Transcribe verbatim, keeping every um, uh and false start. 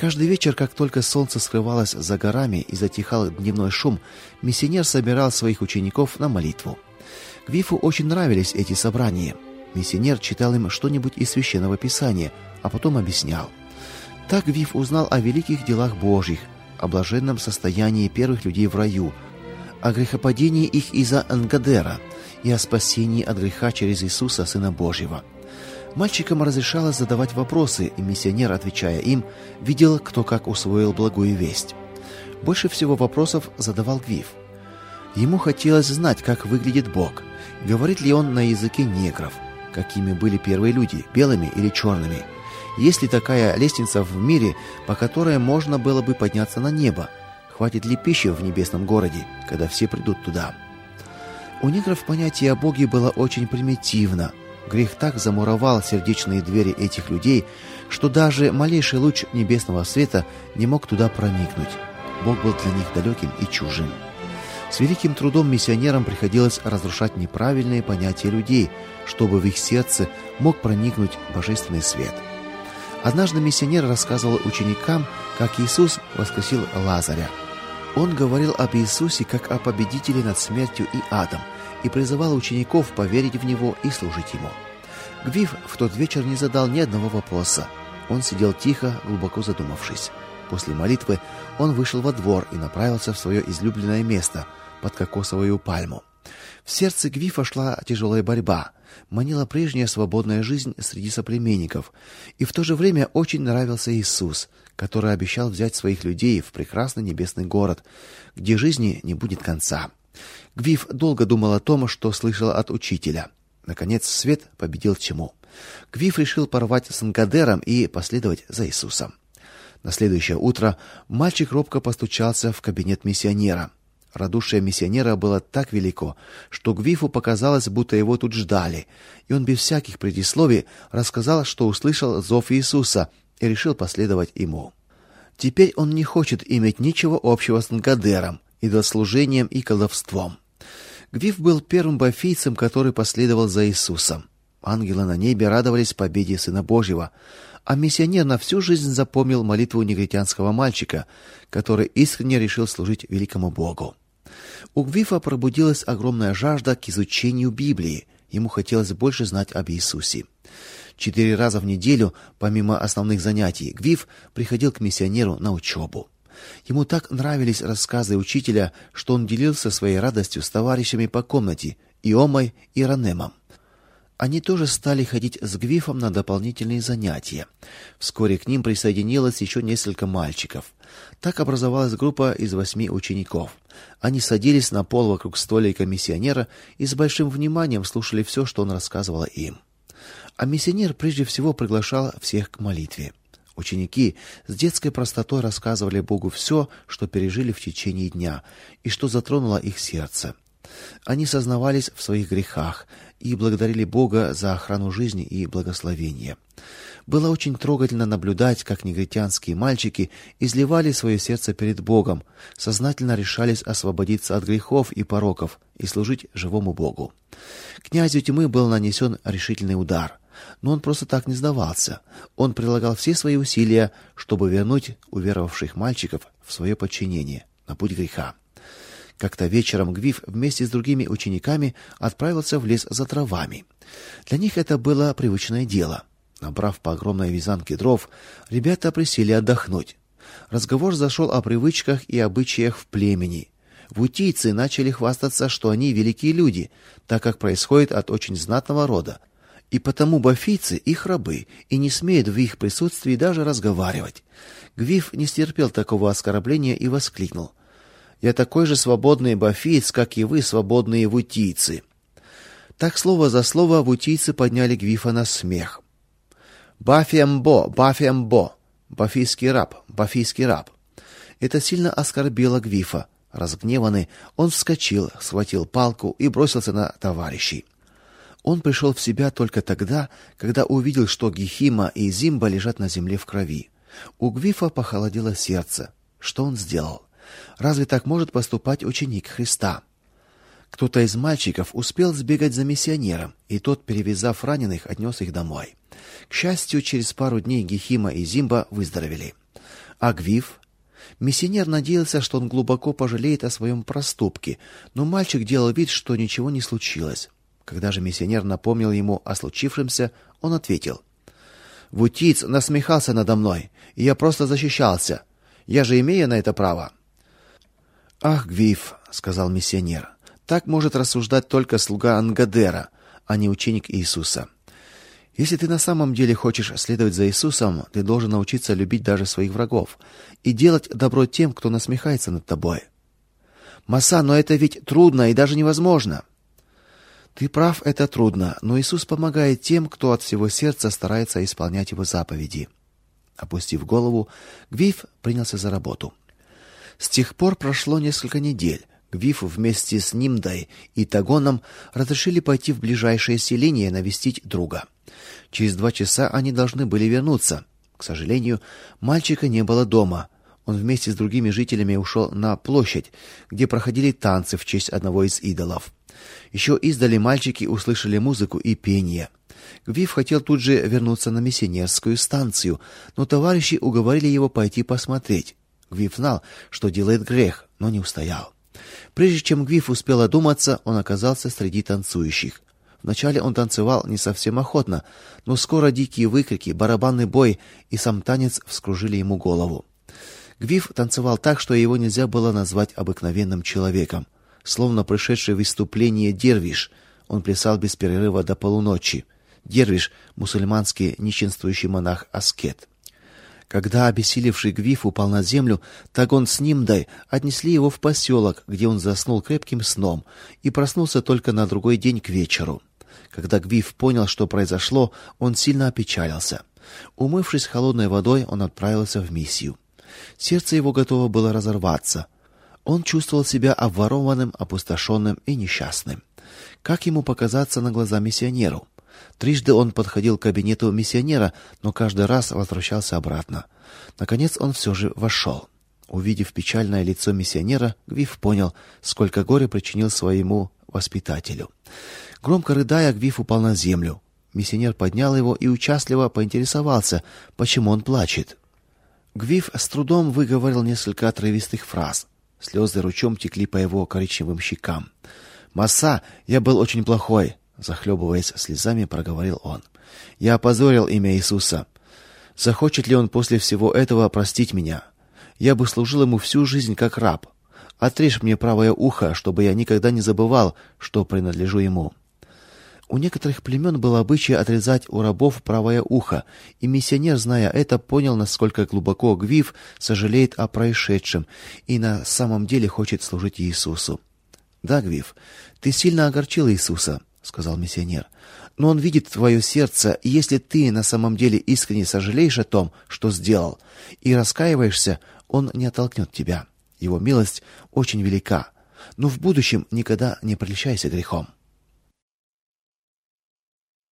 Каждый вечер, как только солнце скрывалось за горами и затихал дневной шум, миссионер собирал своих учеников на молитву. Гвифу очень нравились эти собрания. Миссионер читал им что-нибудь из Священного Писания, а потом объяснял. Так Гвиф узнал о великих делах Божьих, о блаженном состоянии первых людей в раю, о грехопадении их из-за Энгадера и о спасении от греха через Иисуса, Сына Божьего. Мальчикам разрешалось задавать вопросы, и миссионер, отвечая им, видел, кто как усвоил благую весть. Больше всего вопросов задавал Гвиф. Ему хотелось знать, как выглядит Бог, говорит ли он на языке негров, какими были первые люди, белыми или черными, есть ли такая лестница в мире, по которой можно было бы подняться на небо, хватит ли пищи в небесном городе, когда все придут туда. У негров понятие о Боге было очень примитивно. Грех так замуровал сердечные двери этих людей, что даже малейший луч небесного света не мог туда проникнуть. Бог был для них далеким и чужим. С великим трудом миссионерам приходилось разрушать неправильные понятия людей, чтобы в их сердце мог проникнуть божественный свет. Однажды миссионер рассказывал ученикам, как Иисус воскресил Лазаря. Он говорил об Иисусе как о победителе над смертью и адом и призывал учеников поверить в Него и служить Ему. Гвиф в тот вечер не задал ни одного вопроса. Он сидел тихо, глубоко задумавшись. После молитвы он вышел во двор и направился в свое излюбленное место под кокосовую пальму. В сердце Гвифа шла тяжелая борьба. Манила прежняя свободная жизнь среди соплеменников, и в то же время очень нравился Иисус, который обещал взять своих людей в прекрасный небесный город, где жизни не будет конца. Гвиф долго думал о том, что слышал от учителя. Наконец свет победил тьму. Гвиф решил порвать с Энгадером и последовать за Иисусом. На следующее утро мальчик робко постучался в кабинет миссионера. Радушие миссионера было так велико, что Гвифу показалось, будто его тут ждали, и он без всяких предисловий рассказал, что услышал зов Иисуса и решил последовать ему. Теперь он не хочет иметь ничего общего с Энгадером, идолослужением и колдовством. Гвиф был первым бафийцем, который последовал за Иисусом. Ангелы на небе радовались победе Сына Божьего, а миссионер на всю жизнь запомнил молитву негритянского мальчика, который искренне решил служить великому Богу. У Гвифа пробудилась огромная жажда к изучению Библии. Ему хотелось больше знать об Иисусе. Четыре раза в неделю, помимо основных занятий, Гвиф приходил к миссионеру на учебу. Ему так нравились рассказы учителя, что он делился своей радостью с товарищами по комнате Иомой и Ранемом. Они тоже стали ходить с Гвифом на дополнительные занятия. Вскоре к ним присоединилось еще несколько мальчиков. Так образовалась группа из восьми учеников. Они садились на пол вокруг столика миссионера и с большим вниманием слушали все, что он рассказывал им. А миссионер прежде всего приглашал всех к молитве. Ученики с детской простотой рассказывали Богу все, что пережили в течение дня и что затронуло их сердце. Они сознавались в своих грехах и благодарили Бога за охрану жизни и благословение. Было очень трогательно наблюдать, как негритянские мальчики изливали свое сердце перед Богом, сознательно решались освободиться от грехов и пороков и служить живому Богу. Князю тьмы был нанесен решительный удар, но он просто так не сдавался. Он прилагал все свои усилия, чтобы вернуть уверовавших мальчиков в свое подчинение, на путь греха. Как-то вечером Гвиф вместе с другими учениками отправился в лес за дровами. Для них это было привычное дело. Набрав по огромной вязанке дров, ребята присели отдохнуть. Разговор зашел о привычках и обычаях в племени. Вутийцы начали хвастаться, что они великие люди, так как происходят от очень знатного рода. И потому бафийцы их рабы и не смеют в их присутствии даже разговаривать. Гвиф не стерпел такого оскорбления и воскликнул: «Я такой же свободный бафиец, как и вы, свободные вутийцы». Так слово за слово вутийцы подняли Гвифа на смех. «Бафиамбо, бафиамбо, бафийский раб, бафийский раб». Это сильно оскорбило Гвифа. Разгневанный, он вскочил, схватил палку и бросился на товарищей. Он пришел в себя только тогда, когда увидел, что Гехима и Зимба лежат на земле в крови. У Гвифа похолодело сердце. Что он сделал? Разве так может поступать ученик Христа? Кто-то из мальчиков успел сбегать за миссионером, и тот, перевязав раненых, отнес их домой. К счастью, через пару дней Гехима и Зимба выздоровели. А Гвиф? Миссионер надеялся, что он глубоко пожалеет о своем проступке, но мальчик делал вид, что ничего не случилось. Когда же миссионер напомнил ему о случившемся, он ответил: «Вутиц насмехался надо мной, и я просто защищался. Я же имею на это право». «Ах, Гвиф», — сказал миссионер, — «так может рассуждать только слуга Ангадера, а не ученик Иисуса. Если ты на самом деле хочешь следовать за Иисусом, ты должен научиться любить даже своих врагов и делать добро тем, кто насмехается над тобой». «Маса, но это ведь трудно и даже невозможно». «Ты прав, это трудно, но Иисус помогает тем, кто от всего сердца старается исполнять его заповеди». Опустив голову, Гвиф принялся за работу. С тех пор прошло несколько недель. Гвифу вместе с Нимдой и Тагоном разрешили пойти в ближайшее селение навестить друга. Через два часа они должны были вернуться. К сожалению, мальчика не было дома. Он вместе с другими жителями ушел на площадь, где проходили танцы в честь одного из идолов. Еще издали мальчики услышали музыку и пение. Гвиф хотел тут же вернуться на миссионерскую станцию, но товарищи уговорили его пойти посмотреть. Гвиф знал, что делает грех, но не устоял. Прежде чем Гвиф успел одуматься, он оказался среди танцующих. Вначале он танцевал не совсем охотно, но скоро дикие выкрики, барабанный бой и сам танец вскружили ему голову. Гвиф танцевал так, что его нельзя было назвать обыкновенным человеком, словно пришедший в выступление дервиш. Он плясал без перерыва до полуночи. Дервиш — мусульманский нищенствующий монах-аскет. Когда обессилевший Гвиф упал на землю, Тагон с Нимдой отнесли его в поселок, где он заснул крепким сном и проснулся только на другой день к вечеру. Когда Гвиф понял, что произошло, он сильно опечалился. Умывшись холодной водой, он отправился в миссию. Сердце его готово было разорваться. Он чувствовал себя обворованным, опустошенным и несчастным. Как ему показаться на глаза миссионеру? Трижды он подходил к кабинету миссионера, но каждый раз возвращался обратно. Наконец он все же вошел. Увидев печальное лицо миссионера, Гвиф понял, сколько горя причинил своему воспитателю. Громко рыдая, Гвиф упал на землю. Миссионер поднял его и участливо поинтересовался, почему он плачет. Гвиф с трудом выговорил несколько отрывистых фраз. Слезы ручьем текли по его коричневым щекам. «Маса, я был очень плохой», — захлебываясь слезами, проговорил он. «Я опозорил имя Иисуса. Захочет ли он после всего этого простить меня? Я бы служил ему всю жизнь как раб. Отрежь мне правое ухо, чтобы я никогда не забывал, что принадлежу ему». У некоторых племен был обычай отрезать у рабов правое ухо, и миссионер, зная это, понял, насколько глубоко Гвиф сожалеет о происшедшем и на самом деле хочет служить Иисусу. «Да, Гвиф, ты сильно огорчил Иисуса», — сказал миссионер. «Но он видит твое сердце, и если ты на самом деле искренне сожалеешь о том, что сделал, и раскаиваешься, он не оттолкнет тебя. Его милость очень велика. Но в будущем никогда не прельщайся грехом».